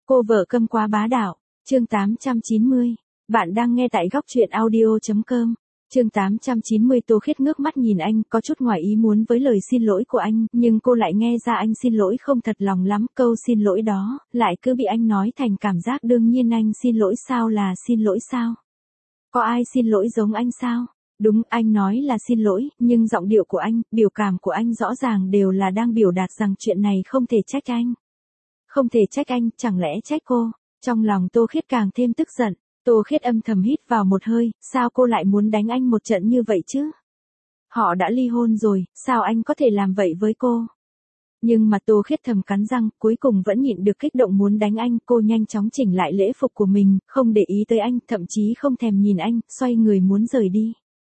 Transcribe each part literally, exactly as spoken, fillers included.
Cô vợ câm quá bá đạo, chương tám trăm chín mươi. Bạn đang nghe tại góc truyện audio.com. Chương tám trăm chín mươi. Tô Khiết ngước mắt nhìn anh, có chút ngoài ý muốn với lời xin lỗi của anh, nhưng cô lại nghe ra anh xin lỗi không thật lòng lắm, câu xin lỗi đó, lại cứ bị anh nói thành cảm giác đương nhiên anh xin lỗi sao là xin lỗi sao? Có ai xin lỗi giống anh sao? Đúng, anh nói là xin lỗi, nhưng giọng điệu của anh, biểu cảm của anh rõ ràng đều là đang biểu đạt rằng chuyện này không thể trách anh. Không thể trách anh, chẳng lẽ trách cô? Trong lòng Tô Khiết càng thêm tức giận. Tô Khiết âm thầm hít vào một hơi, sao cô lại muốn đánh anh một trận như vậy chứ? Họ đã ly hôn rồi, sao anh có thể làm vậy với cô? Nhưng mà Tô Khiết thầm cắn răng, cuối cùng vẫn nhịn được kích động muốn đánh anh, cô nhanh chóng chỉnh lại lễ phục của mình, không để ý tới anh, thậm chí không thèm nhìn anh, xoay người muốn rời đi.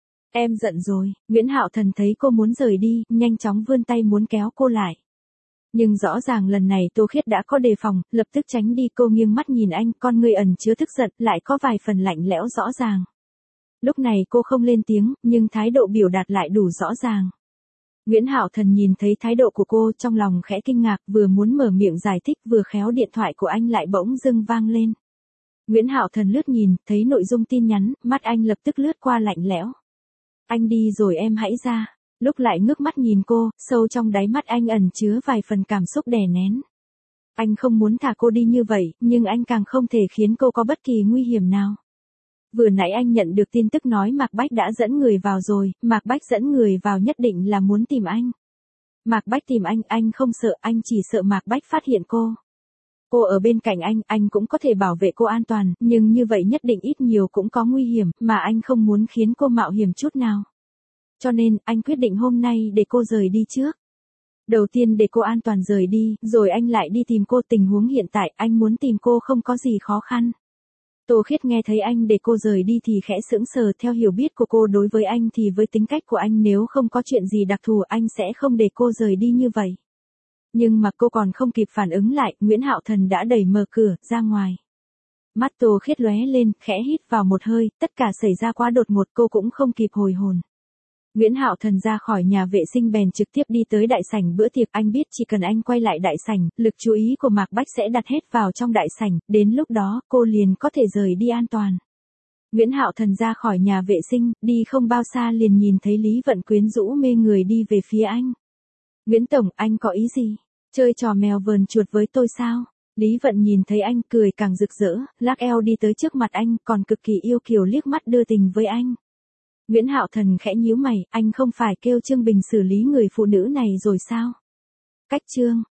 Em giận rồi, Nguyễn Hạo Thần thấy cô muốn rời đi, nhanh chóng vươn tay muốn kéo cô lại. Nhưng rõ ràng lần này Tô Khiết đã có đề phòng, lập tức tránh đi, cô nghiêng mắt nhìn anh, con người ẩn chứa tức giận, lại có vài phần lạnh lẽo rõ ràng. Lúc này cô không lên tiếng, nhưng thái độ biểu đạt lại đủ rõ ràng. Nguyễn Hạo Thần nhìn thấy thái độ của cô, trong lòng khẽ kinh ngạc, vừa muốn mở miệng giải thích, vừa khéo điện thoại của anh lại bỗng dưng vang lên. Nguyễn Hạo Thần lướt nhìn, thấy nội dung tin nhắn, mắt anh lập tức lướt qua lạnh lẽo. Anh đi rồi em hãy ra. Lúc lại ngước mắt nhìn cô, sâu trong đáy mắt anh ẩn chứa vài phần cảm xúc đè nén. Anh không muốn thả cô đi như vậy, nhưng anh càng không thể khiến cô có bất kỳ nguy hiểm nào. Vừa nãy anh nhận được tin tức nói Mạc Bách đã dẫn người vào rồi, Mạc Bách dẫn người vào nhất định là muốn tìm anh. Mạc Bách tìm anh, anh không sợ, anh chỉ sợ Mạc Bách phát hiện cô. Cô ở bên cạnh anh, anh cũng có thể bảo vệ cô an toàn, nhưng như vậy nhất định ít nhiều cũng có nguy hiểm, mà anh không muốn khiến cô mạo hiểm chút nào. Cho nên, anh quyết định hôm nay để cô rời đi trước. Đầu tiên để cô an toàn rời đi, rồi anh lại đi tìm cô. Tình huống hiện tại, anh muốn tìm cô không có gì khó khăn. Tô Khiết nghe thấy anh để cô rời đi thì khẽ sững sờ, theo hiểu biết của cô đối với anh thì với tính cách của anh nếu không có chuyện gì đặc thù anh sẽ không để cô rời đi như vậy. Nhưng mà cô còn không kịp phản ứng lại, Nguyễn Hạo Thần đã đẩy mở cửa, ra ngoài. Mắt Tô Khiết lóe lên, khẽ hít vào một hơi, tất cả xảy ra quá đột ngột cô cũng không kịp hồi hồn. Nguyễn Hạo Thần ra khỏi nhà vệ sinh bèn trực tiếp đi tới đại sảnh bữa tiệc, anh biết chỉ cần anh quay lại đại sảnh, lực chú ý của Mạc Bách sẽ đặt hết vào trong đại sảnh, đến lúc đó cô liền có thể rời đi an toàn. Nguyễn Hạo Thần ra khỏi nhà vệ sinh, đi không bao xa liền nhìn thấy Lý Vận quyến rũ mê người đi về phía anh. Nguyễn Tổng, anh có ý gì? Chơi trò mèo vờn chuột với tôi sao? Lý Vận nhìn thấy anh cười càng rực rỡ, lắc eo đi tới trước mặt anh, còn cực kỳ yêu kiều liếc mắt đưa tình với anh. Nguyễn Hạo Thần khẽ nhíu mày, anh không phải kêu Trương Bình xử lý người phụ nữ này rồi sao? Cách Trương,